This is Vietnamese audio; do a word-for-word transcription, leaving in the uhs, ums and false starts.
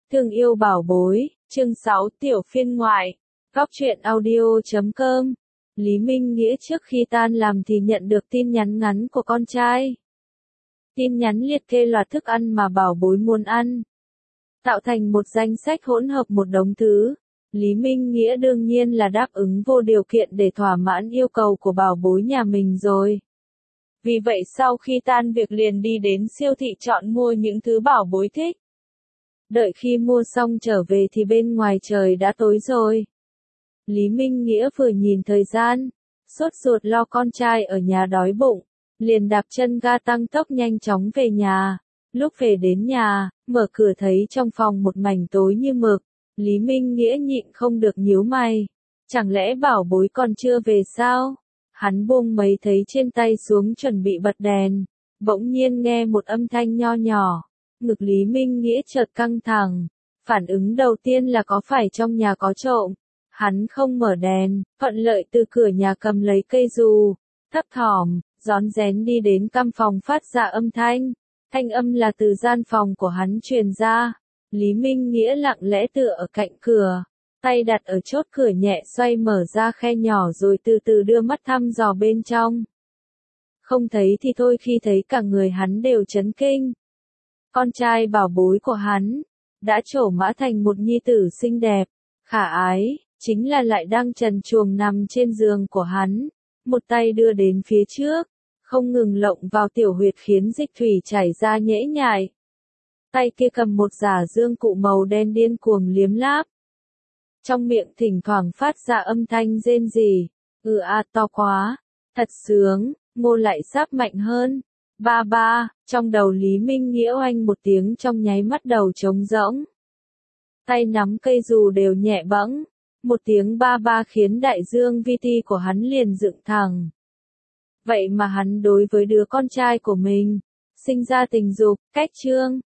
Thương yêu bảo bối, chương sáu tiểu phiên ngoại, góc truyện audio chấm com. Lý Minh Nghĩa trước khi tan làm thì nhận được tin nhắn ngắn của con trai. Tin nhắn liệt kê loạt thức ăn mà bảo bối muốn ăn. Tạo thành một danh sách hỗn hợp một đống thứ. Lý Minh Nghĩa đương nhiên là đáp ứng vô điều kiện để thỏa mãn yêu cầu của bảo bối nhà mình rồi. Vì vậy sau khi tan việc liền đi đến siêu thị chọn mua những thứ bảo bối thích. Đợi khi mua xong trở về thì bên ngoài trời đã tối rồi. Lý Minh Nghĩa vừa nhìn thời gian, sốt ruột lo con trai ở nhà đói bụng, liền đạp chân ga tăng tốc nhanh chóng về nhà. Lúc về đến nhà, mở cửa thấy trong phòng một mảnh tối như mực, Lý Minh Nghĩa nhịn không được nhíu mày. Chẳng lẽ bảo bối còn chưa về sao? Hắn buông mấy thấy trên tay xuống chuẩn bị bật đèn, bỗng nhiên nghe một âm thanh nho nhỏ. Ngực Lý Minh Nghĩa chợt căng thẳng, phản ứng đầu tiên là có phải trong nhà có trộm. Hắn không mở đèn, thuận lợi từ cửa nhà cầm lấy cây dù, thấp thỏm, rón rén đi đến căn phòng phát ra âm thanh. Thanh âm là từ gian phòng của hắn truyền ra. Lý Minh Nghĩa lặng lẽ tựa ở cạnh cửa, tay đặt ở chốt cửa nhẹ xoay mở ra khe nhỏ rồi từ từ đưa mắt thăm dò bên trong. Không thấy thì thôi, khi thấy cả người hắn đều chấn kinh. Con trai bảo bối của hắn đã trổ mã thành một nhi tử xinh đẹp, khả ái, chính là lại đang trần truồng nằm trên giường của hắn, một tay đưa đến phía trước, không ngừng lộng vào tiểu huyệt khiến dịch thủy chảy ra nhễ nhại. Tay kia cầm một giả dương cụ màu đen điên cuồng liếm láp. Trong miệng thỉnh thoảng phát ra âm thanh rên rỉ, ừ a to quá, thật sướng, ngô lại sáp mạnh hơn. Ba ba, trong đầu Lý Minh Nghĩa oanh một tiếng trong nháy mắt đầu trống rỗng. Tay nắm cây dù đều nhẹ bẫng, một tiếng ba ba khiến đại dương vi ti của hắn liền dựng thẳng. Vậy mà hắn đối với đứa con trai của mình, sinh ra tình dục, cách chương,